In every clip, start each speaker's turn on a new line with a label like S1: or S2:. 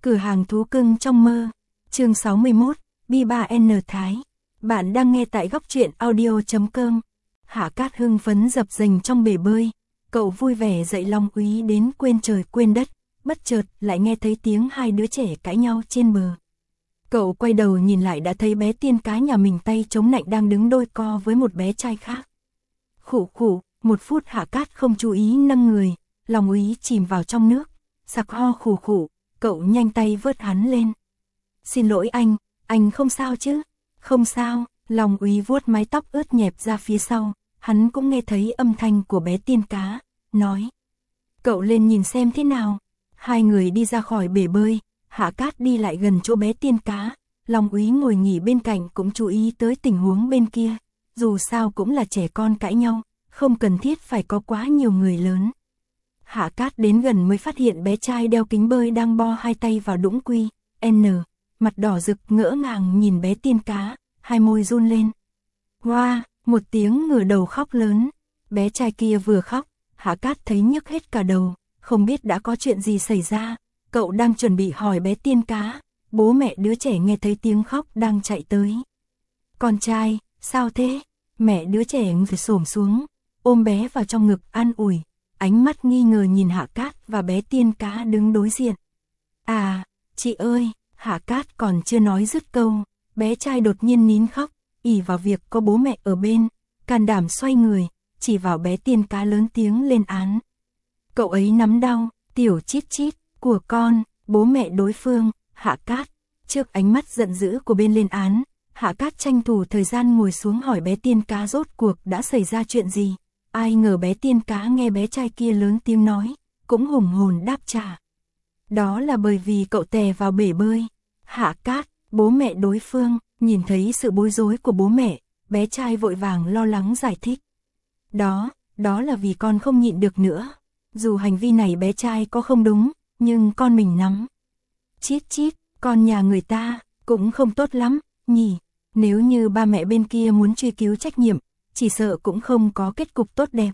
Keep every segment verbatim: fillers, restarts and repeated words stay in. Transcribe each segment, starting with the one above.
S1: Cửa hàng thú cưng trong mơ. Chương sáu mươi mốt, Bi ba N Thái. Bạn đang nghe tại góc truyện audio chấm com. Hạ Cát hưng phấn dập dềnh trong bể bơi. Cậu vui vẻ dạy Long Úy đến quên trời quên đất, bất chợt lại nghe thấy tiếng hai đứa trẻ cãi nhau trên bờ. Cậu quay đầu nhìn lại đã thấy bé tiên cá nhà mình tay chống nạnh đang đứng đôi co với một bé trai khác. Khụ khụ, một phút Hạ Cát không chú ý nâng người, Long Úy chìm vào trong nước, sặc ho khủ khủ, cậu nhanh tay vớt hắn lên. Xin lỗi anh, anh không sao chứ? Không sao, Long Úy vuốt mái tóc ướt nhẹp ra phía sau, hắn cũng nghe thấy âm thanh của bé tiên cá, nói. Cậu lên nhìn xem thế nào. Hai người đi ra khỏi bể bơi, Hạ Cát đi lại gần chỗ bé tiên cá, Long Úy ngồi nghỉ bên cạnh cũng chú ý tới tình huống bên kia, dù sao cũng là trẻ con cãi nhau, không cần thiết phải có quá nhiều người lớn. Hạ Cát đến gần mới phát hiện bé trai đeo kính bơi đang bo hai tay vào đũng quy, N, mặt đỏ rực ngỡ ngàng nhìn bé tiên cá, hai môi run lên. Hoa, một tiếng ngửa đầu khóc lớn, bé trai kia vừa khóc, Hạ Cát thấy nhức hết cả đầu, không biết đã có chuyện gì xảy ra, cậu đang chuẩn bị hỏi bé tiên cá, bố mẹ đứa trẻ nghe thấy tiếng khóc đang chạy tới. Con trai, sao thế? Mẹ đứa trẻ phải xổm xuống, ôm bé vào trong ngực an ủi, ánh mắt nghi ngờ nhìn Hạ Cát và bé tiên cá đứng đối diện. À, chị ơi, Hạ Cát còn chưa nói dứt câu, bé trai đột nhiên nín khóc, ỷ vào việc có bố mẹ ở bên, can đảm xoay người, chỉ vào bé tiên cá lớn tiếng lên án. Cậu ấy nắm đau, tiểu chít chít, của con, bố mẹ đối phương, Hạ Cát. Trước ánh mắt giận dữ của bên lên án, Hạ Cát tranh thủ thời gian ngồi xuống hỏi bé tiên cá rốt cuộc đã xảy ra chuyện gì. Ai ngờ bé tiên cá nghe bé trai kia lớn tiếng nói, cũng hùng hồn đáp trả. Đó là bởi vì cậu tè vào bể bơi. Hạ Cát, bố mẹ đối phương, nhìn thấy sự bối rối của bố mẹ, bé trai vội vàng lo lắng giải thích. Đó, đó là vì con không nhịn được nữa. Dù hành vi này bé trai có không đúng, nhưng con mình nắm. Chít chít, con nhà người ta, cũng không tốt lắm, nhỉ. Nếu như ba mẹ bên kia muốn truy cứu trách nhiệm, chỉ sợ cũng không có kết cục tốt đẹp.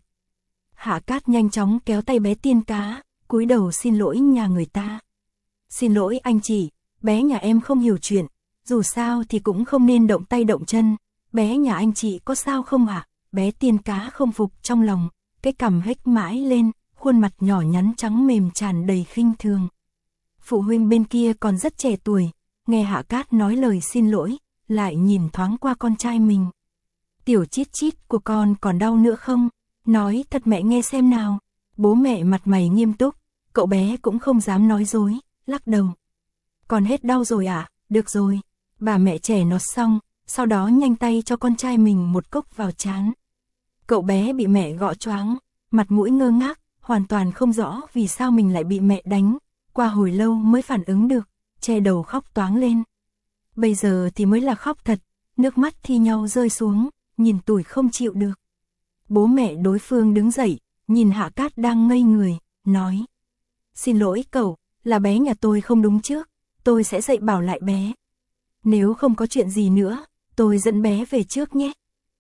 S1: Hạ Cát nhanh chóng kéo tay bé tiên cá, cúi đầu xin lỗi nhà người ta. Xin lỗi anh chị, bé nhà em không hiểu chuyện, dù sao thì cũng không nên động tay động chân. Bé nhà anh chị có sao không ạ? À? Bé tiên cá không phục trong lòng, cái cằm hếch mãi lên, khuôn mặt nhỏ nhắn trắng mềm tràn đầy khinh thường. Phụ huynh bên kia còn rất trẻ tuổi, nghe Hạ Cát nói lời xin lỗi, lại nhìn thoáng qua con trai mình. Tiểu chít chít của con còn đau nữa không? Nói thật mẹ nghe xem nào. Bố mẹ mặt mày nghiêm túc, cậu bé cũng không dám nói dối, lắc đầu. Còn hết đau rồi à? Được rồi. Bà mẹ trẻ nót xong, sau đó nhanh tay cho con trai mình một cốc vào trán. Cậu bé bị mẹ gõ choáng, mặt mũi ngơ ngác, hoàn toàn không rõ vì sao mình lại bị mẹ đánh, qua hồi lâu mới phản ứng được, che đầu khóc toáng lên. Bây giờ thì mới là khóc thật, nước mắt thi nhau rơi xuống, nhìn tủi không chịu được. Bố mẹ đối phương đứng dậy, nhìn Hạ Cát đang ngây người, nói. Xin lỗi cậu, là bé nhà tôi không đúng trước, tôi sẽ dạy bảo lại bé. Nếu không có chuyện gì nữa, tôi dẫn bé về trước nhé.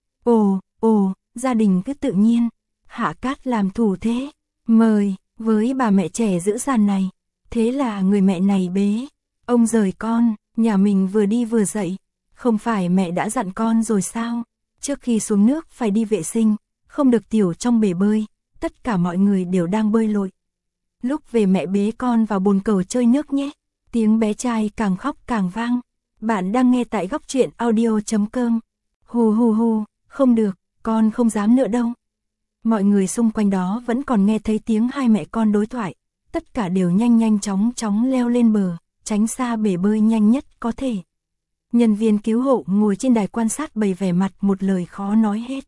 S1: Ồ, ồ, gia đình cứ tự nhiên. Hạ Cát làm thủ thế, mời, với bà mẹ trẻ dữ dằn này. Thế là người mẹ này bế, ông rời con, nhà mình vừa đi vừa dậy. Không phải mẹ đã dặn con rồi sao? Trước khi xuống nước phải đi vệ sinh, không được tiểu trong bể bơi, tất cả mọi người đều đang bơi lội. Lúc về mẹ bế con vào bồn cầu chơi nước nhé. Tiếng bé trai càng khóc càng vang. Bạn đang nghe tại góc truyện audio chấm com. Hù hù hù, không được, con không dám nữa đâu. Mọi người xung quanh đó vẫn còn nghe thấy tiếng hai mẹ con đối thoại. Tất cả đều nhanh nhanh chóng chóng leo lên bờ, tránh xa bể bơi nhanh nhất có thể. Nhân viên cứu hộ ngồi trên đài quan sát bày vẻ mặt một lời khó nói hết.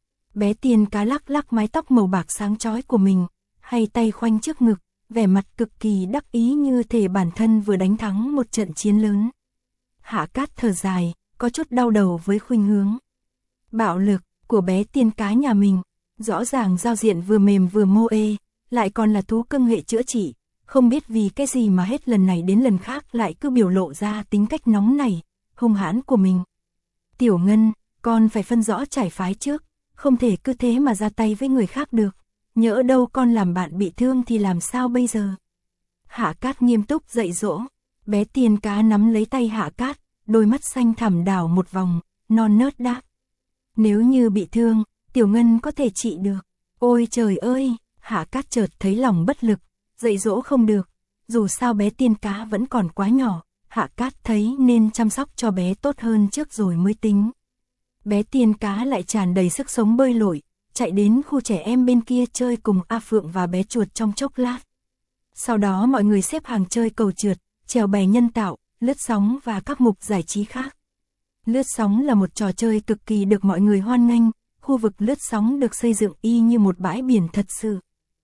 S1: Bé tiên cá lắc lắc mái tóc màu bạc sáng chói của mình, hay tay khoanh trước ngực, vẻ mặt cực kỳ đắc ý như thể bản thân vừa đánh thắng một trận chiến lớn. Hạ Cát thở dài, có chút đau đầu với khuynh hướng bạo lực của bé tiên cá nhà mình, rõ ràng giao diện vừa mềm vừa mô ê, lại còn là thú cưng hệ chữa trị, không biết vì cái gì mà hết lần này đến lần khác lại cứ biểu lộ ra tính cách nóng này, hung hãn của mình. Tiểu Ngân, con phải phân rõ trải phái trước, không thể cứ thế mà ra tay với người khác được, nhỡ đâu con làm bạn bị thương thì làm sao bây giờ? Hạ Cát nghiêm túc dạy dỗ, Bé tiên cá nắm lấy tay Hạ Cát, đôi mắt xanh thẳm đảo một vòng, non nớt đáp. Nếu như bị thương, Tiểu Ngân có thể trị được. Ôi trời ơi, Hạ Cát chợt thấy lòng bất lực, dạy dỗ không được. Dù sao bé tiên cá vẫn còn quá nhỏ, Hạ Cát thấy nên chăm sóc cho bé tốt hơn trước rồi mới tính. Bé tiên cá lại tràn đầy sức sống bơi lội, chạy đến khu trẻ em bên kia chơi cùng A Phượng và bé chuột trong chốc lát. Sau đó mọi người xếp hàng chơi cầu trượt, chèo bè nhân tạo, lướt sóng và các mục giải trí khác. Lướt sóng là một trò chơi cực kỳ được mọi người hoan nghênh, khu vực lướt sóng được xây dựng y như một bãi biển thật sự.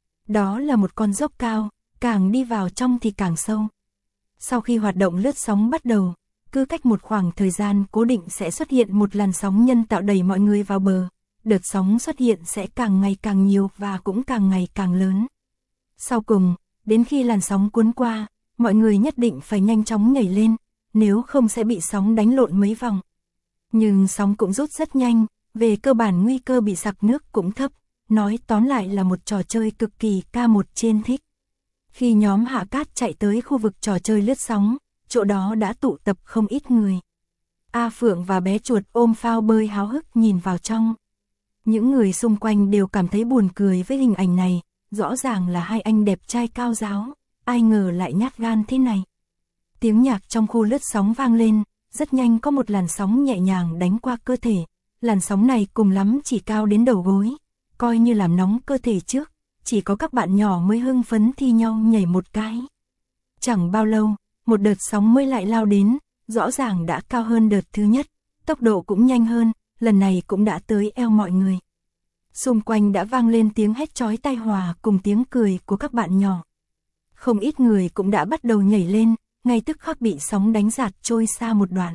S1: Đó là một con dốc cao, càng đi vào trong thì càng sâu. Sau khi hoạt động lướt sóng bắt đầu, cứ cách một khoảng thời gian cố định sẽ xuất hiện một làn sóng nhân tạo đẩy mọi người vào bờ. Đợt sóng xuất hiện sẽ càng ngày càng nhiều và cũng càng ngày càng lớn. Sau cùng, đến khi làn sóng cuốn qua, mọi người nhất định phải nhanh chóng nhảy lên, nếu không sẽ bị sóng đánh lộn mấy vòng. Nhưng sóng cũng rút rất nhanh, về cơ bản nguy cơ bị sặc nước cũng thấp, nói tóm lại là một trò chơi cực kỳ ca một trên thích. Khi nhóm Hạ Cát chạy tới khu vực trò chơi lướt sóng, chỗ đó đã tụ tập không ít người. A Phượng và bé chuột ôm phao bơi háo hức nhìn vào trong. Những người xung quanh đều cảm thấy buồn cười với hình ảnh này, rõ ràng là hai anh đẹp trai cao ráo, ai ngờ lại nhát gan thế này. Tiếng nhạc trong khu lướt sóng vang lên, rất nhanh có một làn sóng nhẹ nhàng đánh qua cơ thể. Làn sóng này cùng lắm chỉ cao đến đầu gối, coi như làm nóng cơ thể trước, chỉ có các bạn nhỏ mới hưng phấn thi nhau nhảy một cái. Chẳng bao lâu, một đợt sóng mới lại lao đến, rõ ràng đã cao hơn đợt thứ nhất, tốc độ cũng nhanh hơn, lần này cũng đã tới eo mọi người. Xung quanh đã vang lên tiếng hét chói tai hòa cùng tiếng cười của các bạn nhỏ. Không ít người cũng đã bắt đầu nhảy lên, ngay tức khắc bị sóng đánh giạt trôi xa một đoạn.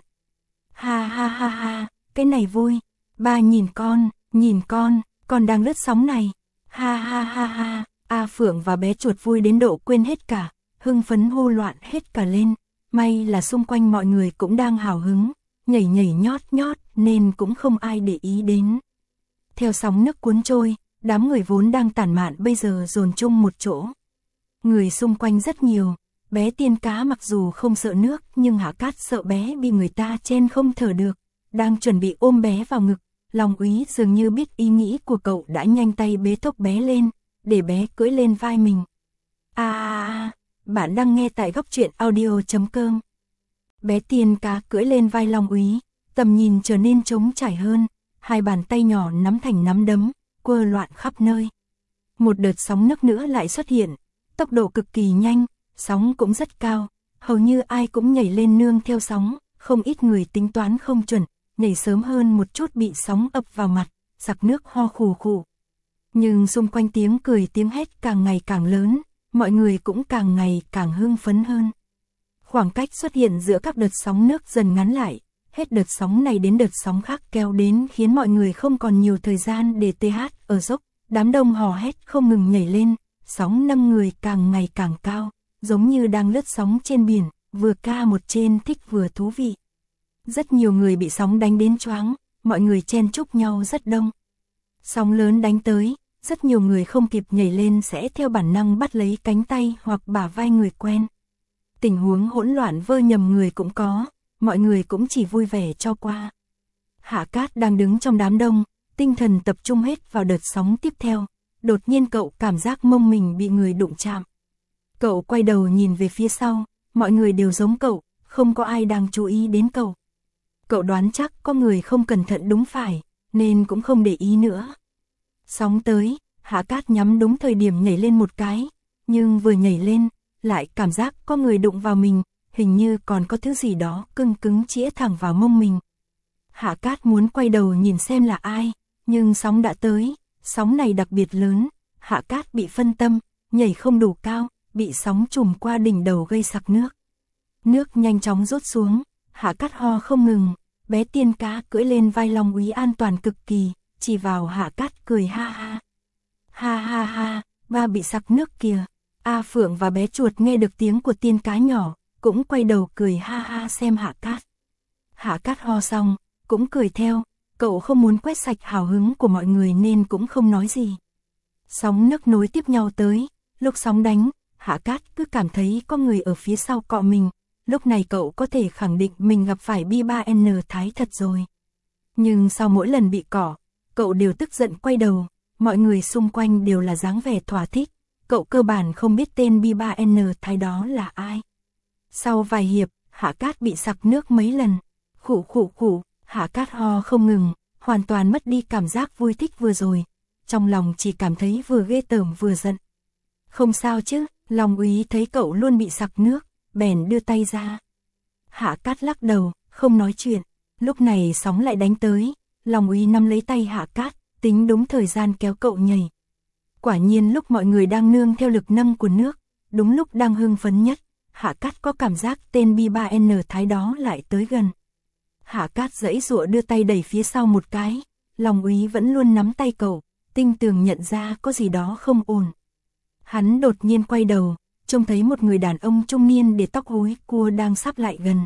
S1: Ha ha ha ha, cái này vui. Ba nhìn con, nhìn con, con đang lướt sóng này. Ha ha ha ha, A Phượng và bé chuột vui đến độ quên hết cả, hưng phấn hô loạn hết cả lên. May là xung quanh mọi người cũng đang hào hứng, nhảy nhảy nhót nhót nên cũng không ai để ý đến. Theo sóng nước cuốn trôi, đám người vốn đang tản mạn bây giờ dồn chung một chỗ. Người xung quanh rất nhiều, bé tiên cá mặc dù không sợ nước nhưng Hạ Cát sợ bé bị người ta chen không thở được, đang chuẩn bị ôm bé vào ngực. Long Úy dường như biết ý nghĩ của cậu đã nhanh tay bế thốc bé lên, để bé cưỡi lên vai mình. À, à, à, bạn đang nghe tại góc truyện audio chấm com. Bé tiên cá cưỡi lên vai Long Úy, tầm nhìn trở nên trống trải hơn, hai bàn tay nhỏ nắm thành nắm đấm, quơ loạn khắp nơi. Một đợt sóng nước nữa lại xuất hiện, tốc độ cực kỳ nhanh, sóng cũng rất cao, hầu như ai cũng nhảy lên nương theo sóng, không ít người tính toán không chuẩn, nhảy sớm hơn một chút bị sóng ập vào mặt, sặc nước ho khù khù. Nhưng xung quanh tiếng cười tiếng hét càng ngày càng lớn, mọi người cũng càng ngày càng hưng phấn hơn. Khoảng cách xuất hiện giữa các đợt sóng nước dần ngắn lại, hết đợt sóng này đến đợt sóng khác kéo đến khiến mọi người không còn nhiều thời gian để tê hát ở dốc, đám đông hò hét không ngừng nhảy lên, sóng nâng người càng ngày càng cao, giống như đang lướt sóng trên biển, vừa ca một trên thích vừa thú vị. Rất nhiều người bị sóng đánh đến choáng, mọi người chen chúc nhau rất đông. Sóng lớn đánh tới, rất nhiều người không kịp nhảy lên sẽ theo bản năng bắt lấy cánh tay hoặc bả vai người quen. Tình huống hỗn loạn vơ nhầm người cũng có, mọi người cũng chỉ vui vẻ cho qua. Hạ Cát đang đứng trong đám đông, tinh thần tập trung hết vào đợt sóng tiếp theo, đột nhiên cậu cảm giác mông mình bị người đụng chạm. Cậu quay đầu nhìn về phía sau, mọi người đều giống cậu, không có ai đang chú ý đến cậu. Cậu đoán chắc có người không cẩn thận đúng phải, nên cũng không để ý nữa. Sóng tới, Hạ Cát nhắm đúng thời điểm nhảy lên một cái, nhưng vừa nhảy lên, lại cảm giác có người đụng vào mình, hình như còn có thứ gì đó cưng cứng chĩa thẳng vào mông mình. Hạ Cát muốn quay đầu nhìn xem là ai, nhưng sóng đã tới, sóng này đặc biệt lớn, Hạ Cát bị phân tâm, nhảy không đủ cao, bị sóng trùm qua đỉnh đầu gây sặc nước. Nước nhanh chóng rút xuống, Hạ Cát ho không ngừng, bé tiên cá cưỡi lên vai Long Úy an toàn cực kỳ, chỉ vào Hạ Cát cười ha ha. Ha ha ha, ba bị sặc nước kìa. A Phượng và bé chuột nghe được tiếng của tiên cá nhỏ, cũng quay đầu cười ha ha xem Hạ Cát. Hạ Cát ho xong, cũng cười theo, cậu không muốn quét sạch hào hứng của mọi người nên cũng không nói gì. Sóng nước nối tiếp nhau tới, lúc sóng đánh, Hạ Cát cứ cảm thấy có người ở phía sau cọ mình, lúc này cậu có thể khẳng định mình gặp phải B ba N Thái thật rồi. Nhưng sau mỗi lần bị cỏ, cậu đều tức giận quay đầu, mọi người xung quanh đều là dáng vẻ thỏa thích, cậu cơ bản không biết tên B ba N Thái đó là ai. Sau vài hiệp, Hạ Cát bị sặc nước mấy lần, khụ khụ khụ, Hạ Cát ho không ngừng, hoàn toàn mất đi cảm giác vui thích vừa rồi, trong lòng chỉ cảm thấy vừa ghê tởm vừa giận. Không sao chứ, Long Úy thấy cậu luôn bị sặc nước, bèn đưa tay ra. Hạ Cát lắc đầu, không nói chuyện, lúc này sóng lại đánh tới, Long Úy nắm lấy tay Hạ Cát, tính đúng thời gian kéo cậu nhảy. Quả nhiên lúc mọi người đang nương theo lực nâng của nước, đúng lúc đang hưng phấn nhất, Hạ Cát có cảm giác tên B ba N Thái đó lại tới gần. Hạ Cát giãy giụa đưa tay đẩy phía sau một cái, Long Úy vẫn luôn nắm tay cậu, tinh tường nhận ra có gì đó không ổn. Hắn đột nhiên quay đầu, trông thấy một người đàn ông trung niên để tóc húi cua đang sắp lại gần.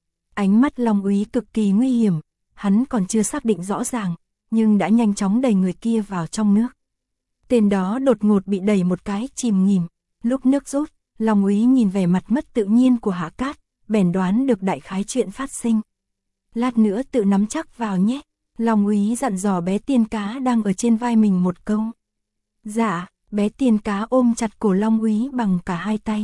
S1: Ánh mắt Long Úy cực kỳ nguy hiểm, hắn còn chưa xác định rõ ràng, nhưng đã nhanh chóng đẩy người kia vào trong nước. Tên đó đột ngột bị đẩy một cái chìm nghỉm, lúc nước rút, Long Úy nhìn vẻ mặt mất tự nhiên của Hạ Cát, bèn đoán được đại khái chuyện phát sinh. Lát nữa tự nắm chắc vào nhé, Long Úy dặn dò bé tiên cá đang ở trên vai mình một câu. Dạ, bé tiên cá ôm chặt cổ Long Úy bằng cả hai tay.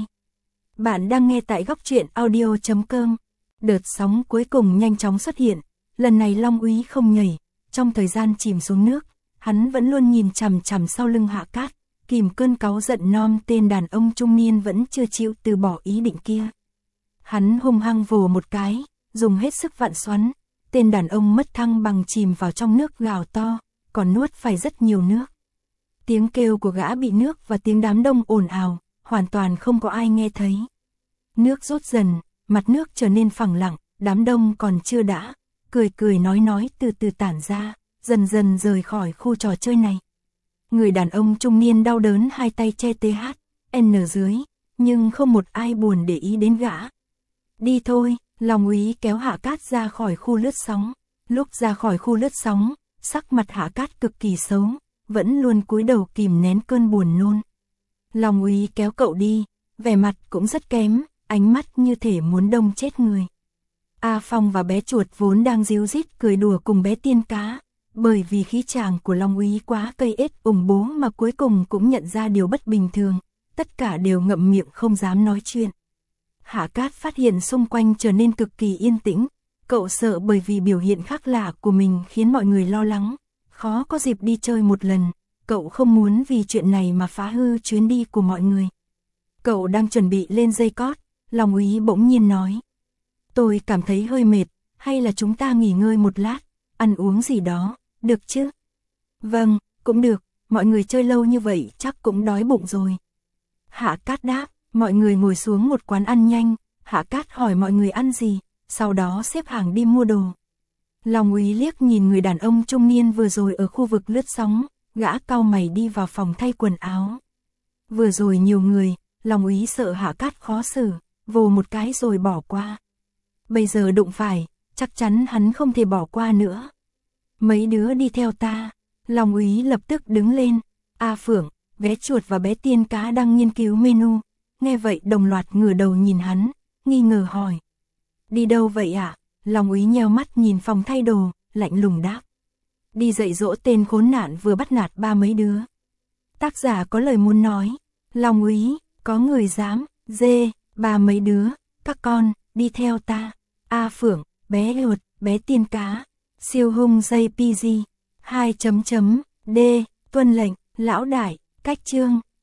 S1: Bạn đang nghe tại góc truyện audio chấm com. Đợt sóng cuối cùng nhanh chóng xuất hiện, lần này Long Úy không nhảy, trong thời gian chìm xuống nước, hắn vẫn luôn nhìn chằm chằm sau lưng Hạ Cát, kìm cơn cáu giận nom tên đàn ông trung niên vẫn chưa chịu từ bỏ ý định kia. Hắn hung hăng vồ một cái, dùng hết sức vặn xoắn, tên đàn ông mất thăng bằng chìm vào trong nước gào to, còn nuốt phải rất nhiều nước. Tiếng kêu của gã bị nước và tiếng đám đông ồn ào, hoàn toàn không có ai nghe thấy. Nước rút dần, mặt nước trở nên phẳng lặng, đám đông còn chưa đã, cười cười nói nói từ từ tản ra, dần dần rời khỏi khu trò chơi này. Người đàn ông trung niên đau đớn hai tay che T H N dưới, nhưng không một ai buồn để ý đến gã. Đi thôi, Long Úy kéo Hạ Cát ra khỏi khu lướt sóng. Lúc ra khỏi khu lướt sóng, sắc mặt Hạ Cát cực kỳ xấu, vẫn luôn cúi đầu kìm nén cơn buồn nôn. Long Úy kéo cậu đi, vẻ mặt cũng rất kém, ánh mắt như thể muốn đông chết người. A Phong và bé chuột vốn đang díu dít cười đùa cùng bé tiên cá, bởi vì khí chàng của Long Úy quá cây ết ủng bố mà cuối cùng cũng nhận ra điều bất bình thường, tất cả đều ngậm miệng không dám nói chuyện. Hạ Cát phát hiện xung quanh trở nên cực kỳ yên tĩnh, cậu sợ bởi vì biểu hiện khác lạ của mình khiến mọi người lo lắng, khó có dịp đi chơi một lần, cậu không muốn vì chuyện này mà phá hư chuyến đi của mọi người. Cậu đang chuẩn bị lên dây cót, Long Úy bỗng nhiên nói. Tôi cảm thấy hơi mệt, hay là chúng ta nghỉ ngơi một lát, ăn uống gì đó, được chứ? Vâng, cũng được, mọi người chơi lâu như vậy chắc cũng đói bụng rồi. Hạ Cát đáp, mọi người ngồi xuống một quán ăn nhanh, Hạ Cát hỏi mọi người ăn gì, sau đó xếp hàng đi mua đồ. Long Úy liếc nhìn người đàn ông trung niên vừa rồi ở khu vực lướt sóng, gã cau mày đi vào phòng thay quần áo. Vừa rồi nhiều người, Long Úy sợ Hạ Cát khó xử, vồ một cái rồi bỏ qua. Bây giờ đụng phải, chắc chắn hắn không thể bỏ qua nữa. Mấy đứa đi theo ta, Long Úy lập tức đứng lên. A Phượng, bé chuột và bé tiên cá đang nghiên cứu menu, nghe vậy đồng loạt ngửa đầu nhìn hắn, nghi ngờ hỏi. Đi đâu vậy ạ? À? Long Úy nheo mắt nhìn phòng thay đồ, lạnh lùng đáp. Đi dạy dỗ tên khốn nạn vừa bắt nạt ba mấy đứa. Tác giả có lời muốn nói. Long Úy, có người dám, dê, ba mấy đứa, các con, đi theo ta. A Phượng, bé chuột, bé tiên cá, siêu hung dây pê giê, hai chấm chấm, D, tuân lệnh, lão đại, cách chương,